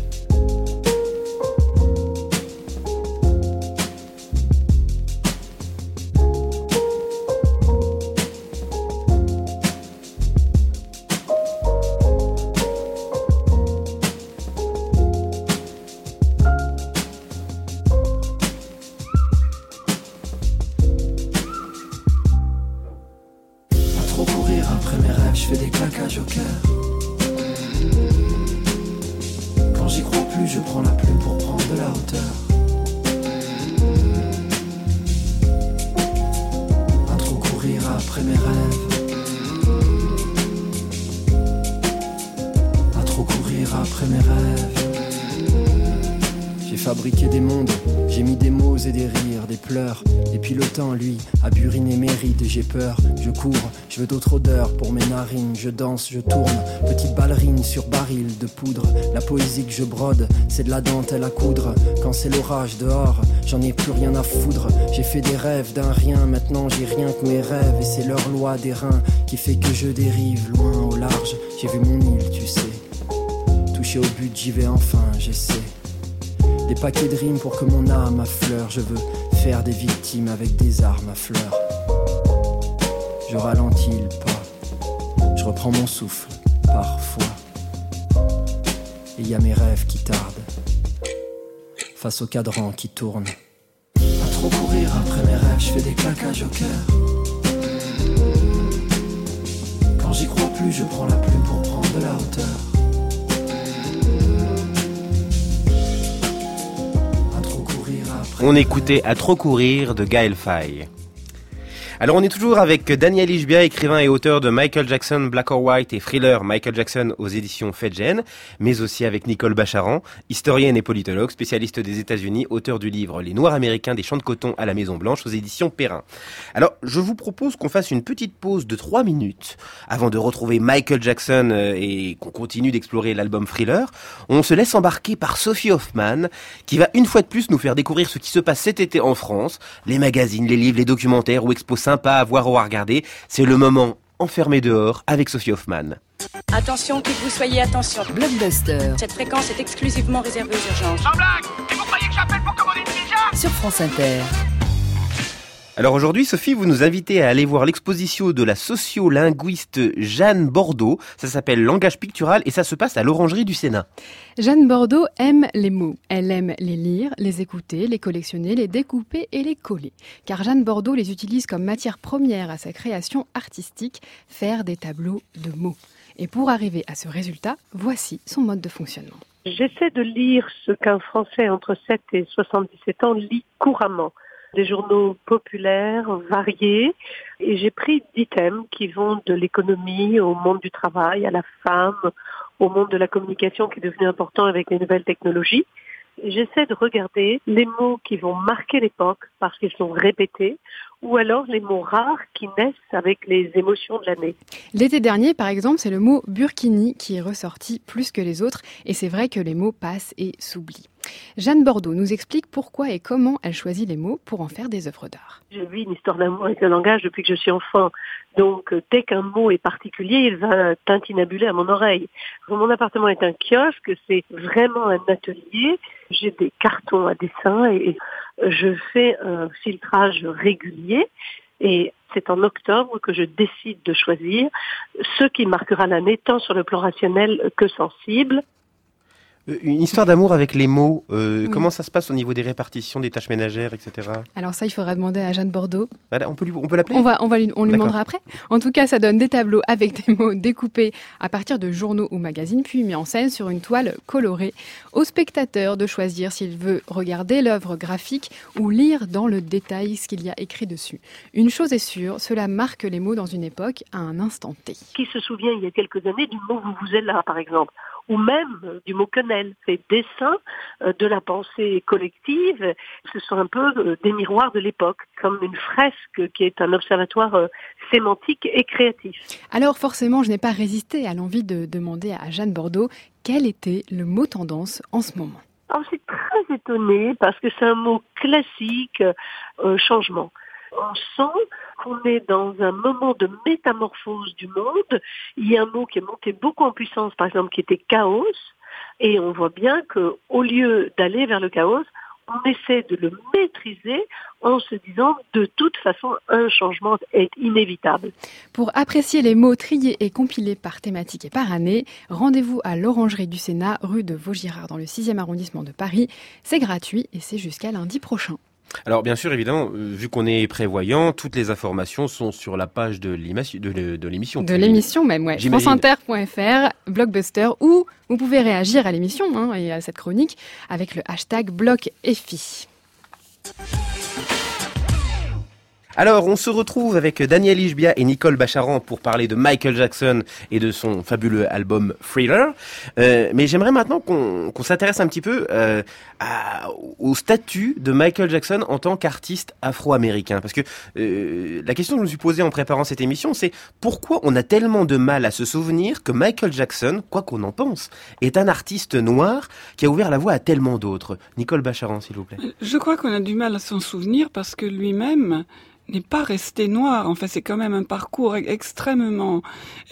Fabriqué des mondes, j'ai mis des mots et des rires, des pleurs. Et puis le temps, lui, a buriné mes rides et j'ai peur. Je cours, je veux d'autres odeurs pour mes narines. Je danse, je tourne, petite ballerine sur baril de poudre. La poésie que je brode, c'est de la dentelle à coudre. Quand c'est l'orage dehors, j'en ai plus rien à foudre. J'ai fait des rêves d'un rien, maintenant j'ai rien que mes rêves. Et c'est leur loi des reins qui fait que je dérive loin au large. J'ai vu mon île, tu sais. Touché au but, j'y vais enfin, j'essaie. Des paquets de rimes pour que mon âme affleure. Je veux faire des victimes avec des armes à fleurs. Je ralentis le pas. Je reprends mon souffle, parfois. Et y a mes rêves qui tardent face au cadran qui tourne. À trop courir après mes rêves, je fais des claquages au cœur. Quand j'y crois plus, je prends la plume pour prendre de la hauteur. On écoutait À trop courir de Gaël Faye. Alors on est toujours avec Daniel Ishbia, écrivain et auteur de Michael Jackson, Black or White et Thriller Michael Jackson aux éditions Fedgen, mais aussi avec Nicole Bacharan, historienne et politologue, spécialiste des États-Unis, auteur du livre Les Noirs américains des champs de coton à la Maison Blanche aux éditions Perrin. Alors je vous propose qu'on fasse une petite pause de 3 minutes avant de retrouver Michael Jackson et qu'on continue d'explorer l'album Thriller. On se laisse embarquer par Sophie Hoffman qui va une fois de plus nous faire découvrir ce qui se passe cet été en France, les magazines, les livres, les documentaires ou expos sympa à voir ou à regarder. C'est le moment enfermé dehors avec Sophie Hoffman. Attention, qui que vous soyez, attention. Blockbuster. Cette fréquence est exclusivement réservée aux urgences. Sans blague. Et vous croyez que j'appelle pour commander une pizza ? Sur France Inter. Alors aujourd'hui, Sophie, vous nous invitez à aller voir l'exposition de la sociolinguiste Jeanne Bordeaux. Ça s'appelle Langage pictural et ça se passe à l'Orangerie du Sénat. Jeanne Bordeaux aime les mots. Elle aime les lire, les écouter, les collectionner, les découper et les coller. Car Jeanne Bordeaux les utilise comme matière première à sa création artistique, faire des tableaux de mots. Et pour arriver à ce résultat, voici son mode de fonctionnement. J'essaie de lire ce qu'un Français entre 7 et 77 ans lit couramment. Des journaux populaires, variés, et j'ai pris 10 thèmes qui vont de l'économie au monde du travail, à la femme, au monde de la communication qui est devenu important avec les nouvelles technologies. Et j'essaie de regarder les mots qui vont marquer l'époque parce qu'ils sont répétés, ou alors les mots rares qui naissent avec les émotions de l'année. L'été dernier, par exemple, c'est le mot burkini qui est ressorti plus que les autres, et c'est vrai que les mots passent et s'oublient. Jeanne Bordeaux nous explique pourquoi et comment elle choisit les mots pour en faire des œuvres d'art. Je vis une histoire d'amour avec le langage depuis que je suis enfant. Donc, dès qu'un mot est particulier, il va tintinabuler à mon oreille. Mon appartement est un kiosque, c'est vraiment un atelier. J'ai des cartons à dessin et je fais un filtrage régulier. Et c'est en octobre que je décide de choisir ce qui marquera l'année, tant sur le plan rationnel que sensible. Une histoire d'amour avec les mots, comment ça se passe au niveau des répartitions, des tâches ménagères, etc. Alors ça, il faudra demander à Jeanne Bordeaux. Voilà, on peut l'appeler ? On lui demandera après. En tout cas, ça donne des tableaux avec des mots découpés à partir de journaux ou magazines, puis mis en scène sur une toile colorée. Au spectateur de choisir s'il veut regarder l'œuvre graphique ou lire dans le détail ce qu'il y a écrit dessus. Une chose est sûre, cela marque les mots dans une époque à un instant T. Qui se souvient il y a quelques années du mot « vous vous êtes là » par exemple, ou même du mot quenelle, ces dessins de la pensée collective, ce sont un peu des miroirs de l'époque, comme une fresque qui est un observatoire sémantique et créatif. Alors forcément, je n'ai pas résisté à l'envie de demander à Jeanne Bordeaux quel était le mot tendance en ce moment. Alors, je suis très étonnée parce que c'est un mot classique, changement. On sent qu'on est dans un moment de métamorphose du monde. Il y a un mot qui est monté beaucoup en puissance, par exemple, qui était chaos. Et on voit bien qu'au lieu d'aller vers le chaos, on essaie de le maîtriser en se disant de toute façon un changement est inévitable. Pour apprécier les mots triés et compilés par thématique et par année, rendez-vous à l'Orangerie du Sénat, rue de Vaugirard dans le 6e arrondissement de Paris. C'est gratuit et c'est jusqu'à lundi prochain. Alors bien sûr, évidemment, vu qu'on est prévoyant, toutes les informations sont sur la page de l'émission. De l'émission même, ouais. franceinter.fr, Blockbuster, où vous pouvez réagir à l'émission et à cette chronique avec le hashtag BlockFI. Alors, on se retrouve avec Daniel Ishbia et Nicole Bacharan pour parler de Michael Jackson et de son fabuleux album Thriller. Mais j'aimerais maintenant qu'on s'intéresse un petit peu au statut de Michael Jackson en tant qu'artiste afro-américain. Parce que la question que je me suis posée en préparant cette émission, c'est pourquoi on a tellement de mal à se souvenir que Michael Jackson, quoi qu'on en pense, est un artiste noir qui a ouvert la voie à tellement d'autres. Nicole Bacharan, s'il vous plaît. Je crois qu'on a du mal à s'en souvenir parce que lui-même n'est pas resté noir. Enfin, c'est quand même un parcours extrêmement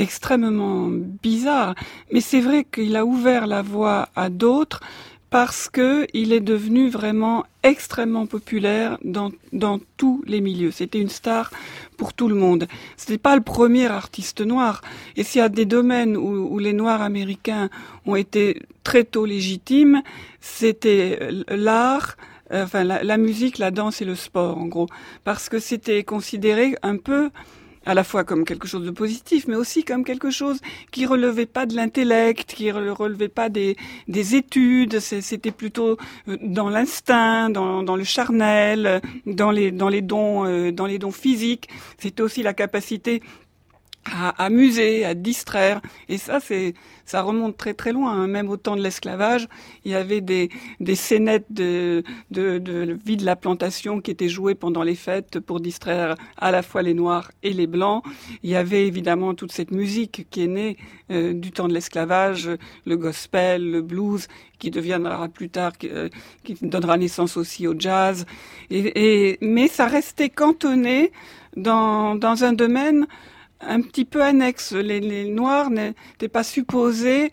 bizarre. Mais c'est vrai qu'il a ouvert la voie à d'autres parce que il est devenu vraiment extrêmement populaire dans tous les milieux. C'était une star pour tout le monde. C'était pas le premier artiste noir. Et s'il y a des domaines où les Noirs américains ont été très tôt légitimes, c'était l'art, la musique, la danse et le sport, en gros. Parce que c'était considéré un peu à la fois comme quelque chose de positif, mais aussi comme quelque chose qui relevait pas de l'intellect, qui relevait pas des études. C'était plutôt dans l'instinct, dans le charnel, dans les dons physiques. C'était aussi la capacité à amuser, à distraire. Et ça remonte très très loin. Même au temps de l'esclavage, il y avait des scénettes de vie de la plantation qui étaient jouées pendant les fêtes pour distraire à la fois les Noirs et les Blancs. Il y avait évidemment toute cette musique qui est née du temps de l'esclavage, le gospel, le blues, qui deviendra plus tard, qui donnera naissance aussi au jazz. Mais ça restait cantonné dans un domaine un petit peu annexe. Les Noirs n'étaient pas supposés,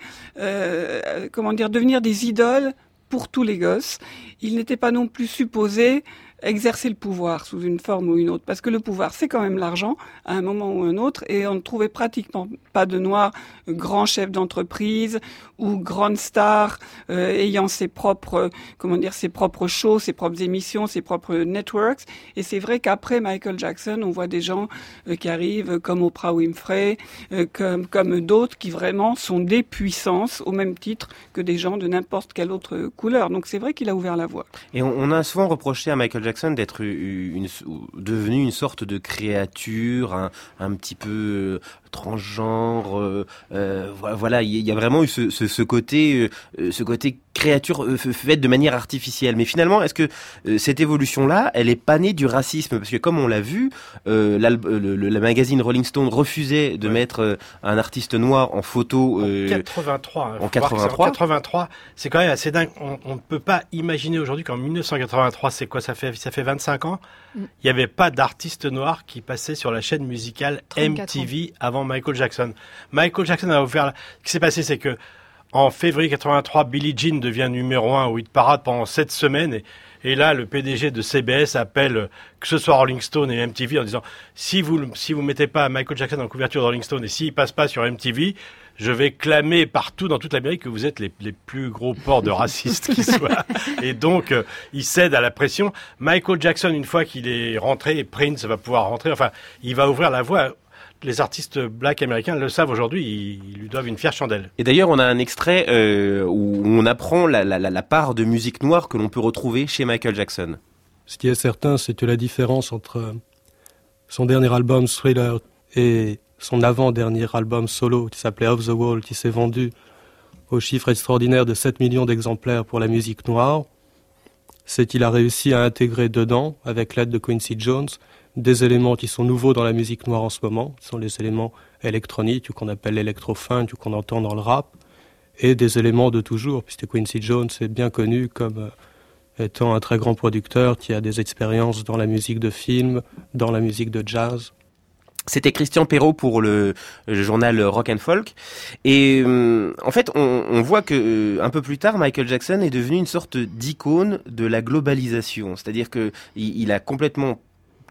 devenir des idoles pour tous les gosses. Ils n'étaient pas non plus supposés exercer le pouvoir sous une forme ou une autre. Parce que le pouvoir, c'est quand même l'argent, à un moment ou un autre, et on ne trouvait pratiquement pas de Noirs grands chefs d'entreprise ou grandes stars ayant ses propres shows, ses propres émissions, ses propres networks. Et c'est vrai qu'après Michael Jackson, on voit des gens qui arrivent comme Oprah Winfrey, comme d'autres qui vraiment sont des puissances au même titre que des gens de n'importe quelle autre couleur. Donc c'est vrai qu'il a ouvert la voie. Et on a souvent reproché à Michael Jackson d'être devenu une sorte de créature, un petit peu transgenre. Voilà, il y a vraiment eu ce côté créature faite de manière artificielle. Mais finalement, est-ce que cette évolution-là, elle est pas née du racisme? Parce que comme on l'a vu, le magazine Rolling Stone refusait de mettre un artiste noir en photo. En 83. En 83. En 83, c'est quand même assez dingue. On ne peut pas imaginer aujourd'hui qu'en 1983, c'est quoi? Ça fait 25 ans. Il n'y avait pas d'artiste noir qui passait sur la chaîne musicale MTV avant Michael Jackson. Michael Jackson a ouvert. Ce qui s'est passé, c'est que en février 83, Billie Jean devient numéro 1 au hit parade pendant 7 semaines. Et là, le PDG de CBS appelle, que ce soit Rolling Stone et MTV, en disant si vous mettez pas Michael Jackson en couverture de Rolling Stone et s'il passe pas sur MTV, je vais clamer partout dans toute l'Amérique que vous êtes les plus gros porcs de racistes qui soient. Et donc, il cède à la pression. Michael Jackson, une fois qu'il est rentré, et Prince va pouvoir rentrer, enfin, il va ouvrir la voie. Les artistes blacks américains le savent aujourd'hui, ils lui doivent une fière chandelle. Et d'ailleurs, on a un extrait où on apprend la part de musique noire que l'on peut retrouver chez Michael Jackson. Ce qui est certain, c'est que la différence entre son dernier album Thriller et son avant-dernier album solo qui s'appelait Off the Wall, qui s'est vendu au chiffre extraordinaire de 7 millions d'exemplaires pour la musique noire, c'est qu'il a réussi à intégrer dedans, avec l'aide de Quincy Jones, des éléments qui sont nouveaux dans la musique noire en ce moment, qui sont les éléments électroniques, ou qu'on appelle l'électro-funk, ou qu'on entend dans le rap, et des éléments de toujours, puisque Quincy Jones est bien connu comme étant un très grand producteur qui a des expériences dans la musique de film, dans la musique de jazz. C'était Christian Perrault pour le journal Rock and Folk. Et en fait, on voit que un peu plus tard, Michael Jackson est devenu une sorte d'icône de la globalisation. C'est-à-dire que il a complètement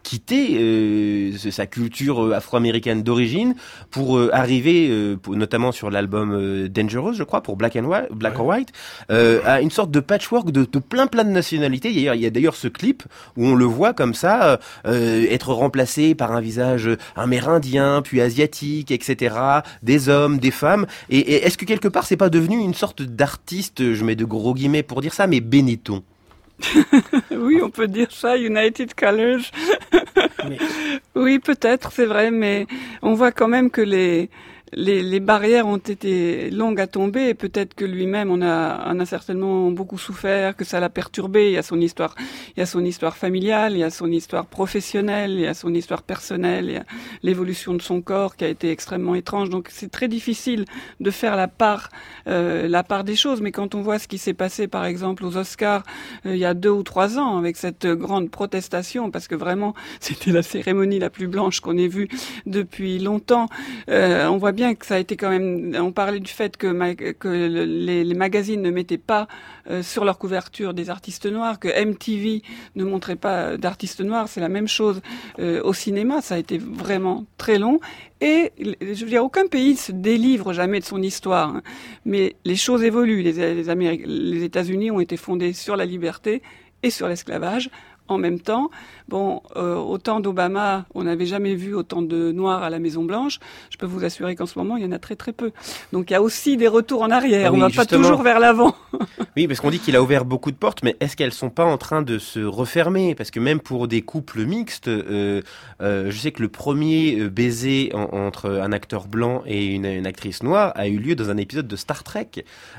quitté sa culture afro-américaine d'origine pour arriver, notamment sur l'album Dangerous, je crois, pour Black or White, à une sorte de patchwork de plein de nationalités. Il y a d'ailleurs ce clip où on le voit comme ça, être remplacé par un visage amérindien, puis asiatique, etc., des hommes, des femmes. Et est-ce que quelque part, c'est pas devenu une sorte d'artiste, je mets de gros guillemets pour dire ça, mais Benetton? Oui, on peut dire ça, United Colors. Oui, peut-être, c'est vrai, mais on voit quand même que les barrières ont été longues à tomber et peut-être que lui-même en a certainement beaucoup souffert, que ça l'a perturbé. Il y a son histoire familiale, il y a son histoire professionnelle, il y a son histoire personnelle, il y a l'évolution de son corps qui a été extrêmement étrange. Donc c'est très difficile de faire la part des choses. Mais quand on voit ce qui s'est passé par exemple aux Oscars il y a 2 ou 3 ans avec cette grande protestation, parce que vraiment c'était la cérémonie la plus blanche qu'on ait vue depuis longtemps, on voit bien que ça a été quand même. On parlait du fait que les magazines ne mettaient pas sur leur couverture des artistes noirs, que MTV ne montrait pas d'artistes noirs. C'est la même chose au cinéma. Ça a été vraiment très long. Et je veux dire, aucun pays se délivre jamais de son histoire. Hein. Mais les choses évoluent. Les États-Unis ont été fondés sur la liberté et sur l'esclavage. En même temps, au temps d'Obama, on n'avait jamais vu autant de Noirs à la Maison-Blanche. Je peux vous assurer qu'en ce moment, il y en a très très peu. Donc il y a aussi des retours en arrière. Oui, on ne va pas toujours vers l'avant. Oui, parce qu'on dit qu'il a ouvert beaucoup de portes, mais est-ce qu'elles sont pas en train de se refermer? Parce que même pour des couples mixtes, je sais que le premier baiser entre un acteur blanc et une actrice noire a eu lieu dans un épisode de Star Trek,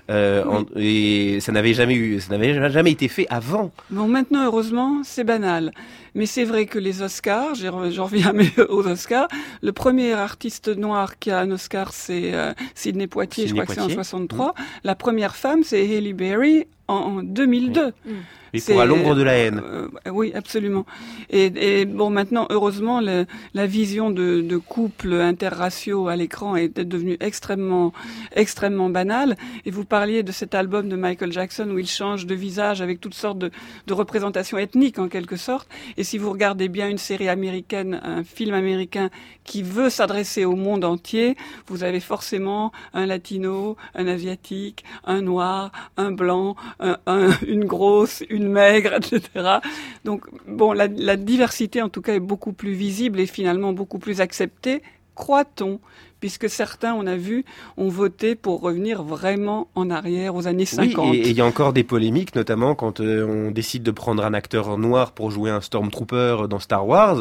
et ça n'avait jamais été fait avant. Bon, maintenant, heureusement, c'est banal. Mais c'est vrai que les Oscars, j'en reviens aux Oscars, le premier artiste noir qui a un Oscar, c'est Sidney Poitier, je crois que c'est en 63. La première femme, c'est Halle Berry en 2002. Et pour À l'ombre de la haine. Oui, absolument. Et bon, maintenant, heureusement, la vision de couples interraciaux à l'écran est devenue extrêmement banale. Et vous parliez de cet album de Michael Jackson où il change de visage avec toutes sortes de représentations ethniques, en quelque sorte. Et si vous regardez bien une série américaine, un film américain qui veut s'adresser au monde entier, vous avez forcément un latino, un asiatique, un noir, un blanc, une grosse, une maigre, etc. Donc, bon, la diversité, en tout cas, est beaucoup plus visible et finalement beaucoup plus acceptée croit-on ? Puisque certains, on a vu, ont voté pour revenir vraiment en arrière aux années 50. Oui, et il y a encore des polémiques, notamment quand on décide de prendre un acteur noir pour jouer un Stormtrooper dans Star Wars,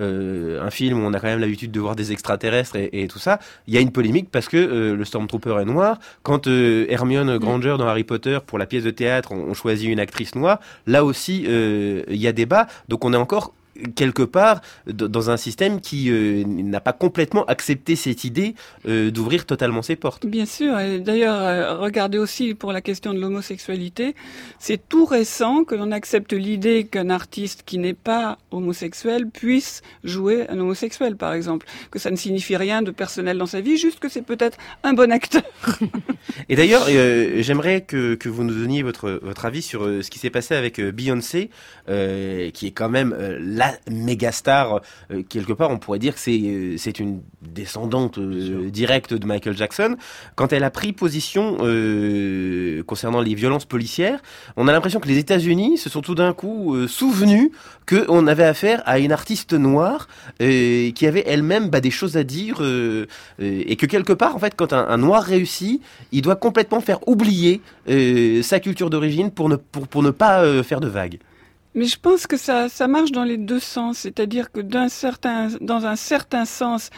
un film où on a quand même l'habitude de voir des extraterrestres et tout ça. Il y a une polémique parce que le Stormtrooper est noir. Quand Hermione Granger dans Harry Potter, pour la pièce de théâtre, on choisit une actrice noire, là aussi, il y a débat. Donc on est encore quelque part dans un système qui n'a pas complètement accepté cette idée d'ouvrir totalement ses portes. Bien sûr, et d'ailleurs, regardez aussi pour la question de l'homosexualité, c'est tout récent que l'on accepte l'idée qu'un artiste qui n'est pas homosexuel puisse jouer un homosexuel, par exemple. Que ça ne signifie rien de personnel dans sa vie, juste que c'est peut-être un bon acteur. Et d'ailleurs, j'aimerais que vous nous donniez votre avis sur ce qui s'est passé avec Beyoncé, qui est quand même la méga star, quelque part on pourrait dire que c'est une descendante directe de Michael Jackson. Quand elle a pris position concernant les violences policières, on a l'impression que les États-Unis se sont tout d'un coup souvenus qu'on avait affaire à une artiste noire qui avait elle-même des choses à dire et que quelque part en fait quand un noir réussit, il doit complètement faire oublier sa culture d'origine pour ne pas faire de vagues. Mais je pense que ça marche dans les deux sens, c'est-à-dire que dans un certain sens,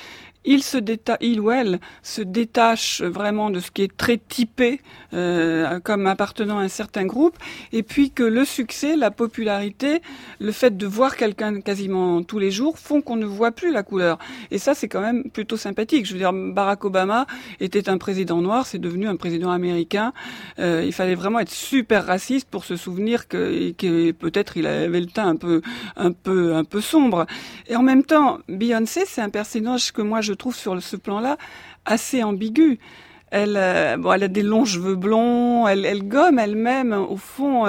il ou elle se détache vraiment de ce qui est très typé comme appartenant à un certain groupe, et puis que le succès, la popularité, le fait de voir quelqu'un quasiment tous les jours font qu'on ne voit plus la couleur. Et ça, c'est quand même plutôt sympathique. Je veux dire, Barack Obama était un président noir, c'est devenu un président américain. Il fallait vraiment être super raciste pour se souvenir que peut-être il avait le teint un peu sombre. Et en même temps, Beyoncé, c'est un personnage que moi je trouve sur ce plan-là assez ambigu. Elle a des longs cheveux blonds, elle gomme elle-même au fond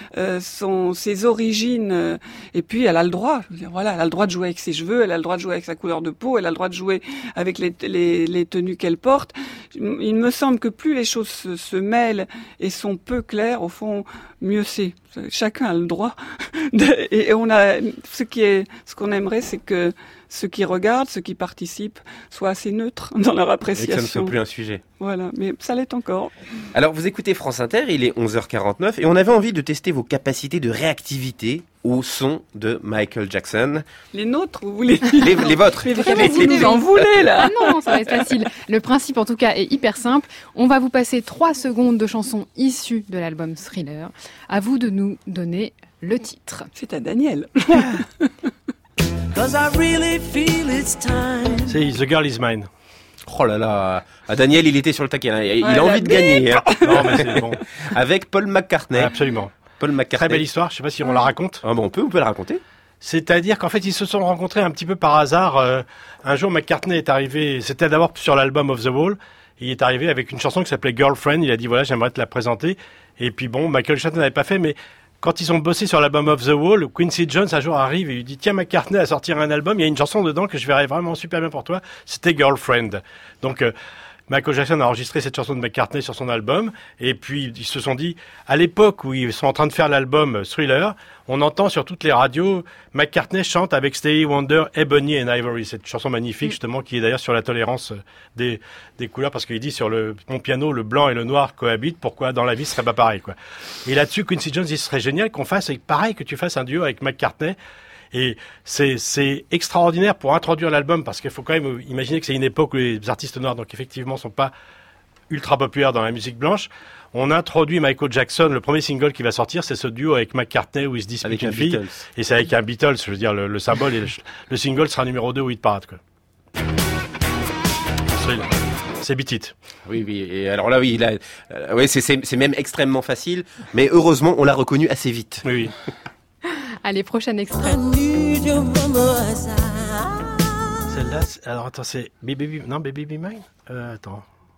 ses origines, et puis elle a le droit. Je veux dire, voilà, elle a le droit de jouer avec ses cheveux, elle a le droit de jouer avec sa couleur de peau, elle a le droit de jouer avec les tenues qu'elle porte. Il me semble que plus les choses se mêlent et sont peu claires, au fond, mieux c'est. Chacun a le droit. Et on a ce qu'on aimerait, c'est que ceux qui regardent, ceux qui participent, soient assez neutres dans leur appréciation. Et que ça ne soit plus un sujet. Voilà, mais ça l'est encore. Alors, vous écoutez France Inter, il est 11h49, et on avait envie de tester vos capacités de réactivité au son de Michael Jackson. Les nôtres, vous voulez dire les vôtres. Mais vraiment, vous en voulez, là. Ah non, ça va être facile. Le principe, en tout cas, est hyper simple. On va vous passer 3 secondes de chansons issues de l'album Thriller. À vous de nous donner le titre. C'est à Daniel. C'est The Girl Is Mine. Oh là là, Daniel, il était sur le taquet. Hein. Il a envie de gagner. Hein. Non, mais c'est bon. Avec Paul McCartney. Absolument. Paul McCartney. Très belle histoire. Je ne sais pas si on la raconte. Ah bon, on peut la raconter. C'est-à-dire qu'en fait, ils se sont rencontrés un petit peu par hasard. Un jour, McCartney est arrivé. C'était d'abord sur l'album Off the Wall. Il est arrivé avec une chanson qui s'appelait Girlfriend. Il a dit voilà, j'aimerais te la présenter. Et puis bon, Michael Jackson n'avait pas fait, mais quand ils ont bossé sur l'album Off the Wall, Quincy Jones un jour arrive et lui dit tiens, McCartney a sorti un album, il y a une chanson dedans que je verrais vraiment super bien pour toi, c'était Girlfriend. Donc Michael Jackson a enregistré cette chanson de McCartney sur son album, et puis ils se sont dit, à l'époque où ils sont en train de faire l'album Thriller, on entend sur toutes les radios, McCartney chante avec Stevie Wonder Ebony and Ivory, cette chanson magnifique justement qui est d'ailleurs sur la tolérance des couleurs, parce qu'il dit sur mon piano, le blanc et le noir cohabitent, pourquoi dans la vie ce serait pas pareil, quoi. Et là-dessus, Quincy Jones, il serait génial qu'on fasse pareil, que tu fasses un duo avec McCartney. Et c'est extraordinaire pour introduire l'album, parce qu'il faut quand même imaginer que c'est une époque où les artistes noirs, donc effectivement, sont pas ultra populaires dans la musique blanche. On introduit Michael Jackson, le premier single qui va sortir, c'est ce duo avec McCartney où il se dispute une fille. Beatles. Et c'est avec un Beatles, je veux dire, le symbole, et le single sera numéro 2 au hit parade, quoi. C'est Beat It. Oui, et alors là, oui, c'est même extrêmement facile, mais heureusement, on l'a reconnu assez vite. Oui. Allez, prochain extrait. Celle-là, alors attends, c'est Baby Be Mine. Attends.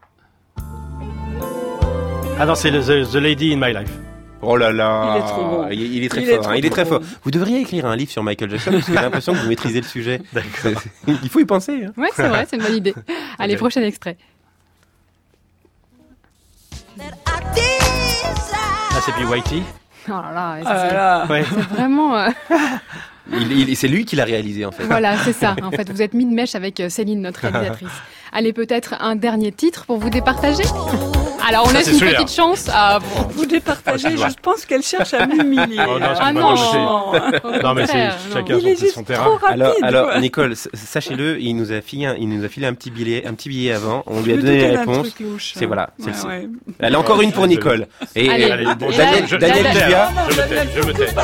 Ah non, c'est The Lady in My Life. Oh là là, il est trop bon. Il est très fort. Il est très fort. Vous devriez écrire un livre sur Michael Jackson parce que j'ai l'impression que vous maîtrisez le sujet. D'accord. Il faut y penser. Hein. Ouais, c'est vrai, c'est une bonne idée. Allez, prochain extrait. Ah, c'est Whitey. Oh là là, Ouais. c'est vraiment... C'est lui qui l'a réalisé en fait. Voilà, c'est ça. En fait, vous êtes mis de mèche avec Céline, notre réalisatrice. Allez, peut-être un dernier titre pour vous départager. Alors, on laisse une petite chance à vous départager. Je pense qu'elle cherche à m'humilier. Oh, non, Ah non, non, mais c'est chacun son terrain. Alors, Nicole, sachez-le, il nous a filé un petit billet avant. On lui a donné les réponses. C'est voilà, celle-ci. Elle a encore une pour Nicole. Et allez, bon, Daniel Ijbia. Je me tais.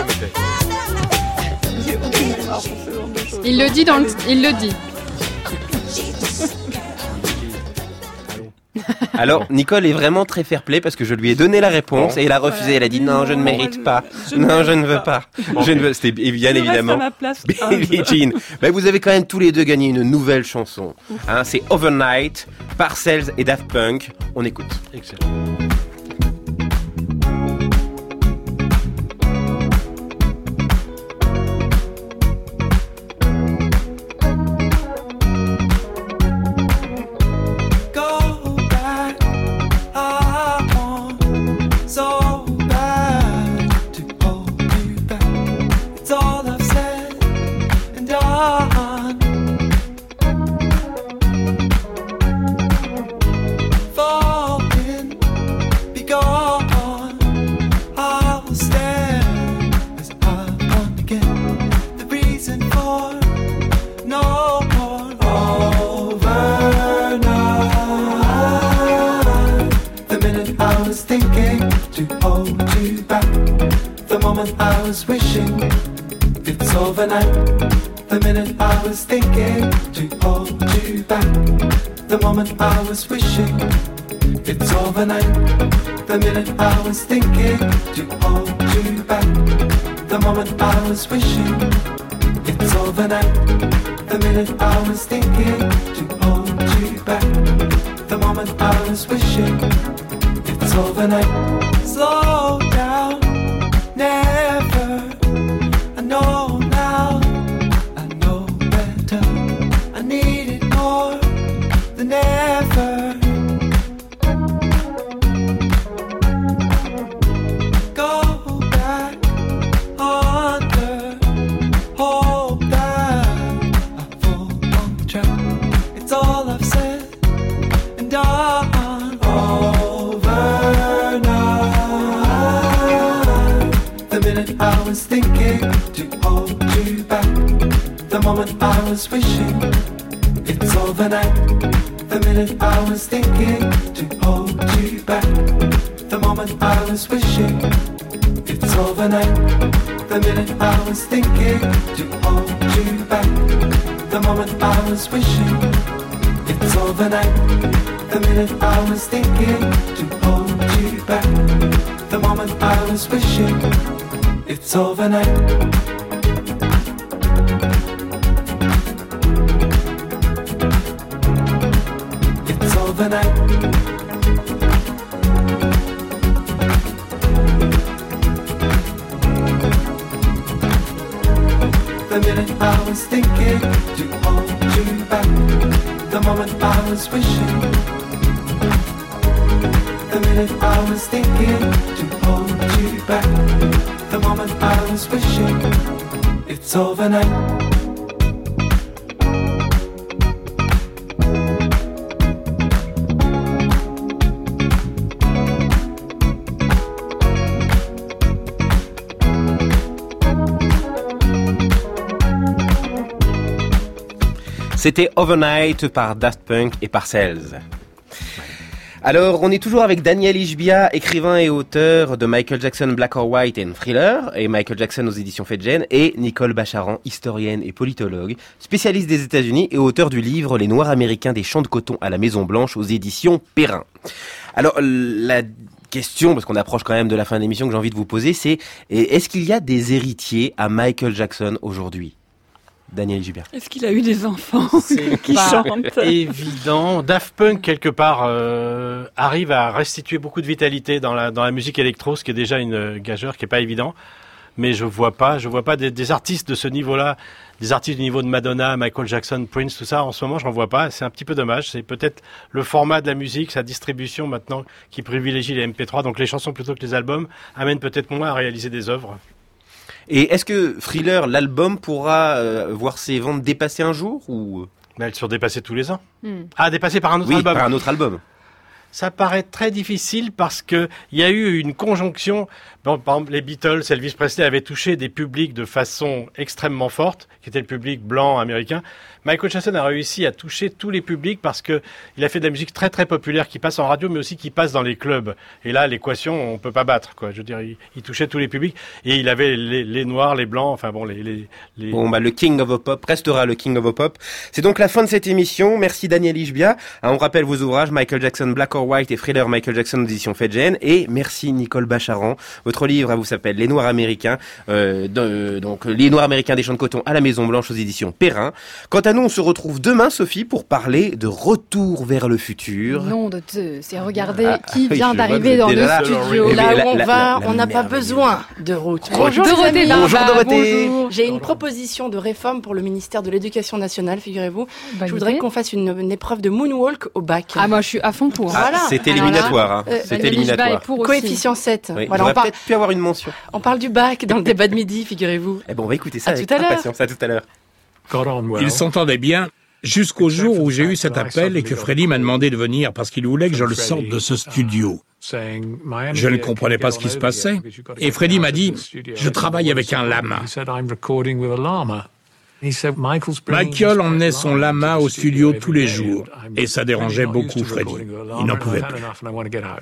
Il le dit il le dit. Alors, Nicole est vraiment très fair-play parce que je lui ai donné la réponse et elle a refusé. Elle a dit non, je ne mérite pas. Non, je ne veux pas. C'était bien évidemment Billie Jean. Mais vous avez quand même tous les deux gagné une nouvelle chanson. Hein, c'est Overnight, Parcells et Daft Punk. On écoute. Excellent. C'était Overnight par Daft Punk et Parcells. Alors, on est toujours avec Daniel Ijbia, écrivain et auteur de Michael Jackson, Black or White and Thriller, et Michael Jackson aux éditions Fedgen, et Nicole Bacharan, historienne et politologue, spécialiste des États-Unis et auteur du livre Les Noirs américains des champs de coton à la Maison Blanche aux éditions Perrin. Alors, la question, parce qu'on approche quand même de la fin de l'émission, que j'ai envie de vous poser, c'est est-ce qu'il y a des héritiers à Michael Jackson aujourd'hui ? Daniel Ijbia. Est-ce qu'il a eu des enfants qui pas chantent ? Évident. Daft Punk, quelque part, arrive à restituer beaucoup de vitalité dans la musique électro, ce qui est déjà une gageure qui est pas évident. mais je vois pas des artistes de ce niveau-là, des artistes du niveau de Madonna, Michael Jackson, Prince, tout ça. En ce moment, j'en vois pas. C'est un petit peu dommage. C'est peut-être le format de la musique, sa distribution maintenant, qui privilégie les MP3, donc les chansons plutôt que les albums, amène peut-être moins à réaliser des œuvres. Et est-ce que Thriller, l'album, pourra voir ses ventes dépasser un jour ou... Mais elles sont dépassées tous les ans. Ah, dépassées par un autre oui, album. par un autre album. Ça paraît très difficile parce que il y a eu une conjonction. Bon, par exemple, les Beatles, Elvis Presley avaient touché des publics de façon extrêmement forte, qui était le public blanc américain. Michael Jackson a réussi à toucher tous les publics parce que il a fait de la musique très très populaire qui passe en radio, mais aussi qui passe dans les clubs. Et là, l'équation, on peut pas battre, quoi. Je veux dire, il touchait tous les publics et il avait les noirs, les blancs, enfin bon, les... Bon, bah, le King of the Pop restera le King of the Pop. C'est donc la fin de cette émission. Merci Daniel Ishbia. On rappelle vos ouvrages, Michael Jackson, Black or White et Thriller, Michael Jackson, édition Fedgen. Et merci Nicole Bacharan. Votre livre, vous s'appelle Les Noirs Américains. Donc, Les Noirs Américains des Champs de Coton à la Maison Blanche aux éditions Perrin. Quant à nous, on se retrouve demain, Sophie, pour parler de Retour vers le futur. Nom de Dieu, c'est regarder qui vient d'arriver dans le studio. Là où on va, on n'a pas besoin de route. Bonjour Dorothée. Bonjour Dorothée. J'ai une proposition de réforme pour le ministère de l'Éducation nationale, figurez-vous. Bonne Je voudrais idée. qu'on fasse une épreuve de moonwalk au bac. Ah, moi je suis à fond pour. Voilà. C'est éliminatoire. C'est éliminatoire. Coefficient 7. Oui, Voilà, on peut-être pu avoir une mention. On parle du bac dans le débat de midi, figurez-vous. Eh ben, on va écouter ça À avec tout à l'heure. impatience. À tout à l'heure. Ils s'entendaient bien jusqu'au jour où j'ai eu cet appel et que Freddie m'a demandé de venir parce qu'il voulait que je le sorte de ce studio. Je ne comprenais pas ce qui se passait. Et Freddie m'a dit, je travaille avec un lama. Michael emmenait son lama au studio tous les jours. Et ça dérangeait beaucoup Freddie. Il n'en pouvait plus.